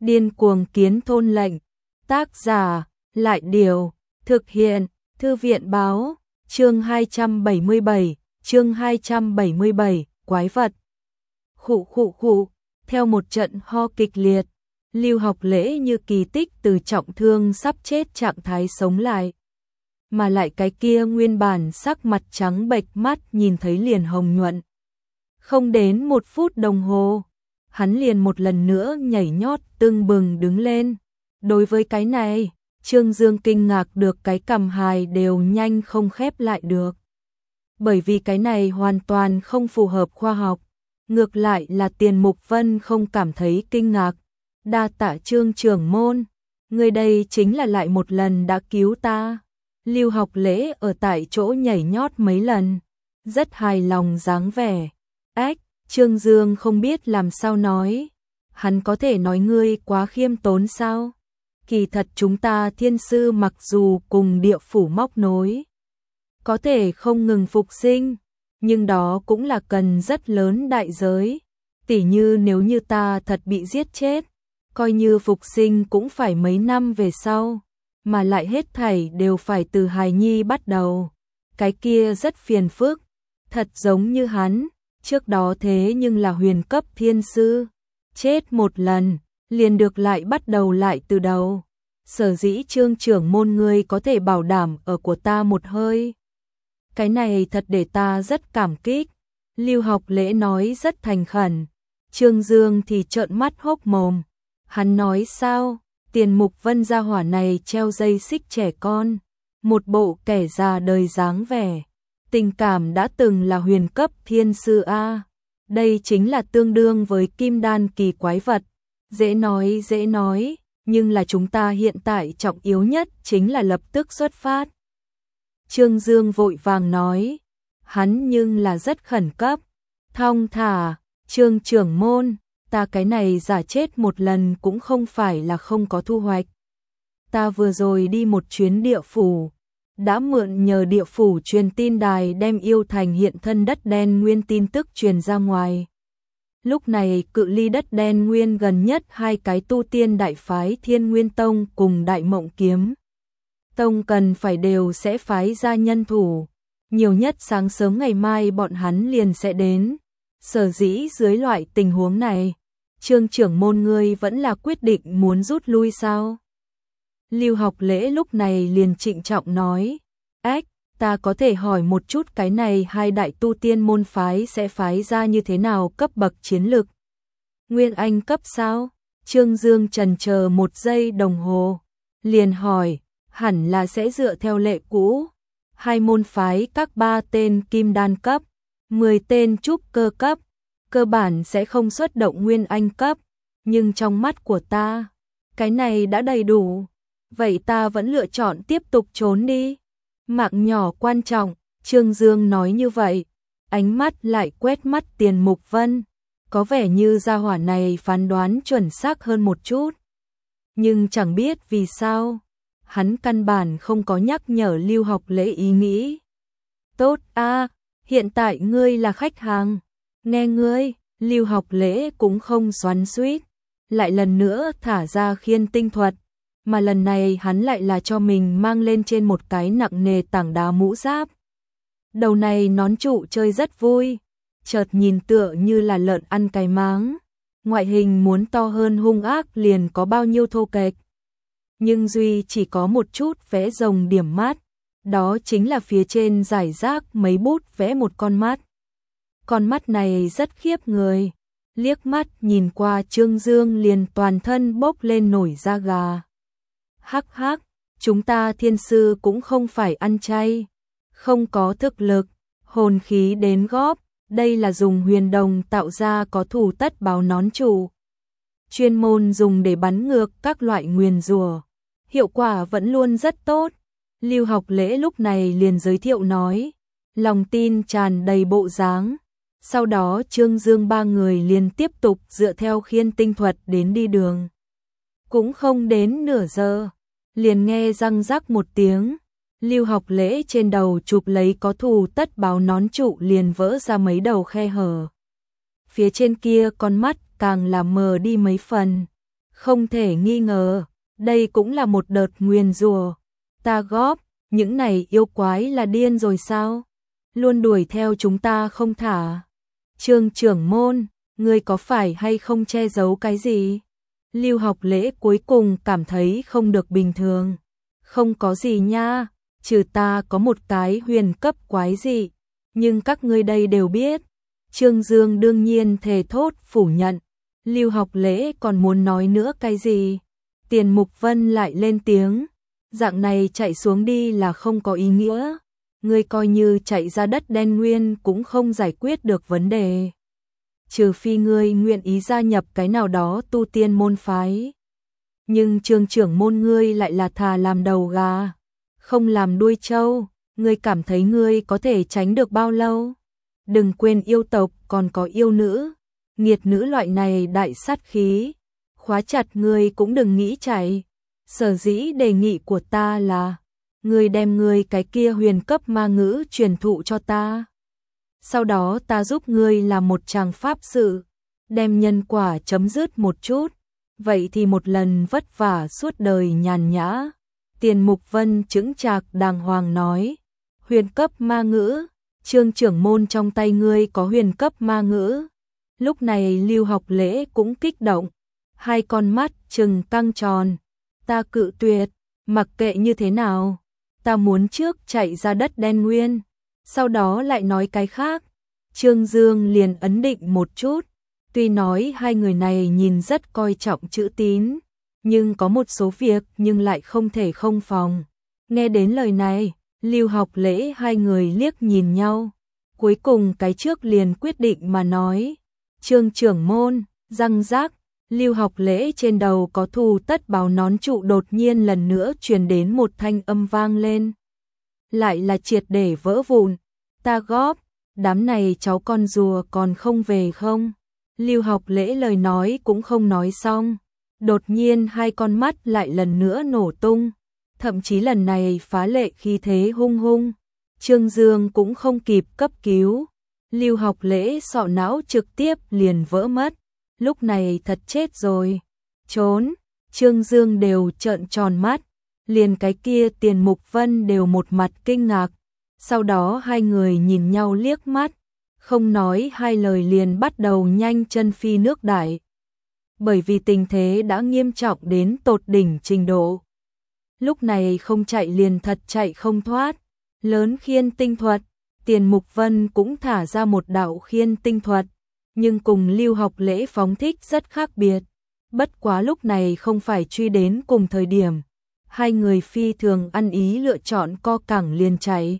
Điên cuồng kiến thôn lệnh. Tác giả, Lại Điều. Thực hiện, Thư viện báo. Chương 277, chương 277, quái vật. Khụ khụ khụ, theo một trận ho kịch liệt, Lưu Học Lễ như kỳ tích từ trọng thương sắp chết trạng thái sống lại. Mà lại cái kia nguyên bản sắc mặt trắng bệch, mắt nhìn thấy liền hồng nhuận. Không đến 1 phút đồng hồ, hắn liền một lần nữa nhảy nhót tưng bừng đứng lên. Đối với cái này, Trương Dương kinh ngạc được cái cằm hài đều nhanh không khép lại được. Bởi vì cái này hoàn toàn không phù hợp khoa học. Ngược lại là Tiền Mục Vân không cảm thấy kinh ngạc. Đa tạ Trương trưởng môn, người đây chính là lại một lần đã cứu ta. Lưu Học Lễ ở tại chỗ nhảy nhót mấy lần, rất hài lòng dáng vẻ. Ách, Trương Dương không biết làm sao nói. Hắn có thể nói ngươi quá khiêm tốn sao? Kỳ thật chúng ta thiên sư mặc dù cùng địa phủ móc nối, có thể không ngừng phục sinh, nhưng đó cũng là cần rất lớn đại giới. Tỉ như nếu như ta thật bị giết chết, coi như phục sinh cũng phải mấy năm về sau, mà lại hết thảy đều phải từ hài nhi bắt đầu. Cái kia rất phiền phức, thật giống như hắn, trước đó thế nhưng là huyền cấp thiên sư, chết một lần, liền được lại bắt đầu lại từ đầu. Sở dĩ Trương trưởng môn ngươi có thể bảo đảm ở của ta một hơi. Cái này thật để ta rất cảm kích. Lưu Học Lễ nói rất thành khẩn. Trương Dương thì trợn mắt hốc mồm. Hắn nói sao? Tiền Mục Vân gia hỏa này treo dây xích trẻ con, một bộ kẻ già đời dáng vẻ. Tình cảm đã từng là huyền cấp thiên sư A. Đây chính là tương đương với kim đan kỳ quái vật. Dễ nói, nhưng là chúng ta hiện tại trọng yếu nhất chính là lập tức xuất phát. Trương Dương vội vàng nói, hắn nhưng là rất khẩn cấp. Thong thả, Trương trưởng môn, ta cái này giả chết một lần cũng không phải là không có thu hoạch. Ta vừa rồi đi một chuyến địa phủ, đã mượn nhờ địa phủ truyền tin đài đem yêu thành hiện thân đất đen nguyên tin tức truyền ra ngoài. Lúc này cự ly đất đen nguyên gần nhất hai cái tu tiên đại phái Thiên Nguyên Tông cùng Đại Mộng Kiếm Tông cần phải đều sẽ phái ra nhân thủ. Nhiều nhất sáng sớm ngày mai bọn hắn liền sẽ đến. Sở dĩ dưới loại tình huống này, Trương trưởng môn ngươi vẫn là quyết định muốn rút lui sao? Lưu Học Lễ lúc này liền trịnh trọng nói, ách, ta có thể hỏi một chút cái này hai đại tu tiên môn phái sẽ phái ra như thế nào cấp bậc chiến lực? Nguyên Anh cấp sao? Trương Dương chần chờ 1 giây đồng hồ, liền hỏi, hẳn là sẽ dựa theo lệ cũ. Hai môn phái các 3 tên kim đan cấp, 10 tên trúc cơ cấp, cơ bản sẽ không xuất động Nguyên Anh cấp, nhưng trong mắt của ta, cái này đã đầy đủ. Vậy ta vẫn lựa chọn tiếp tục trốn đi. Mạng nhỏ quan trọng, Trương Dương nói như vậy, ánh mắt lại quét mắt Tiền Mục Vân, có vẻ như gia hỏa này phán đoán chuẩn xác hơn một chút. Nhưng chẳng biết vì sao, hắn căn bản không có nhắc nhở Lưu Học Lễ ý nghĩ. Tốt a, hiện tại ngươi là khách hàng, nghe ngươi. Lưu Học Lễ cũng không xoắn xuýt, lại lần nữa thả ra khiên tinh thuật, mà lần này hắn lại là cho mình mang lên trên một cái nặng nề tảng đá mũ giáp. Đầu này nón trụ chơi rất vui, chợt nhìn tựa như là lợn ăn cái máng, ngoại hình muốn to hơn hung ác liền có bao nhiêu thô kệch. Nhưng duy chỉ có một chút vẽ rồng điểm mắt, đó chính là phía trên rải rác mấy bút vẽ một con mắt. Con mắt này rất khiếp người, liếc mắt nhìn qua Trương Dương liền toàn thân bốc lên nổi da gà. Hắc hắc, chúng ta thiên sư cũng không phải ăn chay, không có thực lực, hồn khí đến góp, đây là dùng huyền đồng tạo ra có thủ tất báo nón trụ. Chuyên môn dùng để bắn ngược các loại nguyền rủa, hiệu quả vẫn luôn rất tốt. Lưu Học Lễ lúc này liền giới thiệu nói, lòng tin tràn đầy bộ dáng. Sau đó Trương Dương 3 người liền tiếp tục dựa theo khiên tinh thuật đến đi đường. Cũng không đến nửa giờ, liền nghe răng rắc một tiếng, Lưu Học Lễ trên đầu chụp lấy có thù tất báo nón trụ liền vỡ ra mấy đầu khe hở. Phía trên kia con mắt càng là mờ đi mấy phần, Không thể nghi ngờ, đây cũng là một đợt nguyền rủa. Ta góp, những này yêu quái là điên rồi sao? Luôn đuổi theo chúng ta không thả. Trương trưởng môn, ngươi có phải hay không che giấu cái gì? Lưu Học Lễ cuối cùng cảm thấy không được bình thường. Không có gì nha, trừ ta có một cái huyền cấp quái dị, nhưng các ngươi đây đều biết. Trương Dương đương nhiên thề thốt phủ nhận. Lưu Học Lễ còn muốn nói nữa cái gì? Tiền Mục Vân lại lên tiếng. Dạng này chạy xuống đi là không có ý nghĩa. Ngươi coi như chạy ra đất đen nguyên cũng không giải quyết được vấn đề. Trừ phi ngươi nguyện ý gia nhập cái nào đó tu tiên môn phái. Nhưng Trương trưởng môn ngươi lại là thà làm đầu gà, không làm đuôi trâu. Ngươi cảm thấy ngươi có thể tránh được bao lâu? Đừng quên yêu tộc còn có yêu nữ. Nghiệt nữ loại này đại sát khí. Khóa chặt ngươi cũng đừng nghĩ chạy. Sở dĩ đề nghị của ta là ngươi đem ngươi cái kia huyền cấp ma ngữ truyền thụ cho ta. Sau đó ta giúp ngươi làm một tràng pháp sự, đem nhân quả chấm dứt một chút. Vậy thì một lần vất vả suốt đời nhàn nhã. Tiền Mục Vân chững chạc đàng hoàng nói. Huyền cấp ma ngữ, Trương trưởng môn trong tay ngươi có huyền cấp ma ngữ. Lúc này Lưu Học Lễ cũng kích động, hai con mắt trừng căng tròn. Ta cự tuyệt, mặc kệ như thế nào, ta muốn trước chạy ra đất đen nguyên, sau đó lại nói cái khác. Trương Dương liền ấn định một chút, tuy nói hai người này nhìn rất coi trọng chữ tín, nhưng có một số việc nhưng lại không thể không phòng. Nghe đến lời này, Lưu Học Lễ hai người liếc nhìn nhau, cuối cùng cái trước liền quyết định mà nói. Trương trưởng môn, răng rác. Lưu Học Lễ trên đầu có thù tất báo nón trụ đột nhiên lần nữa truyền đến một thanh âm vang lên. Lại là triệt để vỡ vụn. Ta góp, đám này cháu con rùa còn không về không? Lưu Học Lễ lời nói cũng không nói xong. Đột nhiên hai con mắt lại lần nữa nổ tung. Thậm chí lần này phá lệ khí thế hung hung. Trương Dương cũng không kịp cấp cứu. Lưu Học Lễ sọ não trực tiếp liền vỡ mất. Lúc này thật chết rồi. Trốn, Trương Dương đều trợn tròn mắt. Liền cái kia Tiền Mục Vân đều một mặt kinh ngạc. Sau đó hai người nhìn nhau liếc mắt. Không nói hai lời liền bắt đầu nhanh chân phi nước đại. Bởi vì tình thế đã nghiêm trọng đến tột đỉnh trình độ. Lúc này không chạy liền thật chạy không thoát. Lớn khiên tinh thuật, Tiền Mục Vân cũng thả ra một đạo khiên tinh thuật. Nhưng cùng Lưu Học Lễ phóng thích rất khác biệt. Bất quá lúc này không phải truy đến cùng thời điểm. Hai người phi thường ăn ý lựa chọn co cẳng liền chạy.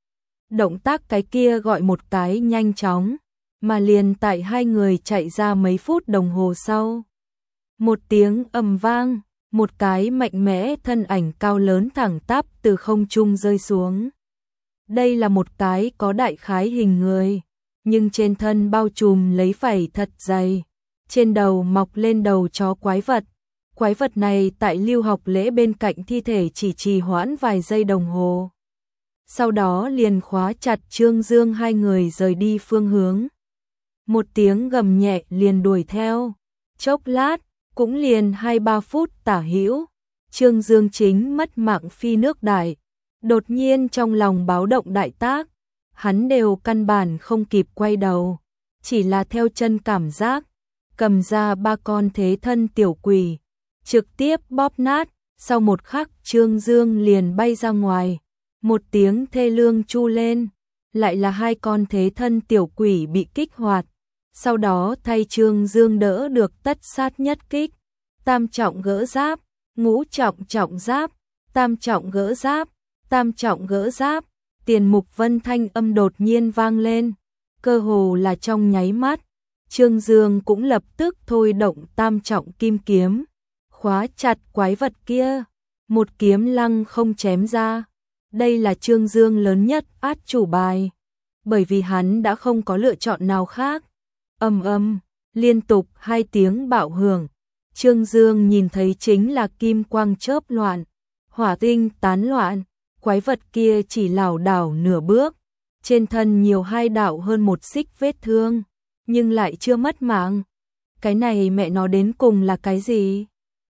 Động tác cái kia gọi một cái nhanh chóng, mà liền tại hai người chạy ra mấy phút đồng hồ sau. Một tiếng ầm vang, một cái mạnh mẽ thân ảnh cao lớn thẳng tắp từ không trung rơi xuống. Đây là một cái có đại khái hình người, nhưng trên thân bao trùm lấy vảy thật dày, trên đầu mọc lên đầu chó quái vật. Quái vật này tại Lưu Học Lễ bên cạnh thi thể chỉ trì hoãn vài giây đồng hồ. Sau đó liền khóa chặt Trương Dương hai người rời đi phương hướng. Một tiếng gầm nhẹ liền đuổi theo. Chốc lát, cũng liền 2-3 phút tả hữu. Trương Dương chính mất mạng phi nước đại. Đột nhiên trong lòng báo động đại tác. Hắn đều căn bản không kịp quay đầu. Chỉ là theo chân cảm giác. Cầm ra 3 con thế thân tiểu quỷ. Trực tiếp bóp nát. Sau một khắc Trương Dương liền bay ra ngoài. Một tiếng thê lương chu lên. Lại là 2 con thế thân tiểu quỷ bị kích hoạt. Sau đó thay Trương Dương đỡ được tất sát nhất kích. Tam trọng gỡ giáp, ngũ trọng trọng giáp, tam trọng gỡ giáp, tam trọng gỡ giáp. Tiền Mục Vân thanh âm đột nhiên vang lên. Cơ hồ là trong nháy mắt. Trương Dương cũng lập tức thôi động tam trọng kim kiếm. Khóa chặt quái vật kia. Một kiếm lăng không chém ra. Đây là Trương Dương lớn nhất át chủ bài. Bởi vì hắn đã không có lựa chọn nào khác. Ầm ầm, liên tục 2 tiếng bạo hưởng. Trương Dương nhìn thấy chính là kim quang chớp loạn, hỏa tinh tán loạn, quái vật kia chỉ lảo đảo nửa bước, trên thân nhiều 2 đạo hơn 1 xích vết thương, nhưng lại chưa mất mạng. Cái này mẹ nó đến cùng là cái gì?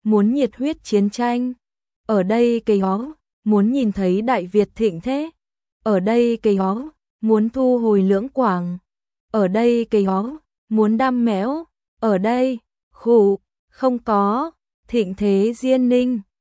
muốn nhiệt huyết chiến tranh. Ở đây cây ó, muốn nhìn thấy Đại Việt thịnh thế. Ở đây cây ó, muốn thu hồi Lưỡng Quảng. Ở đây cây ó, muốn đam mẽo. Ở đây, khụ, không có, thịnh thế Diên Ninh.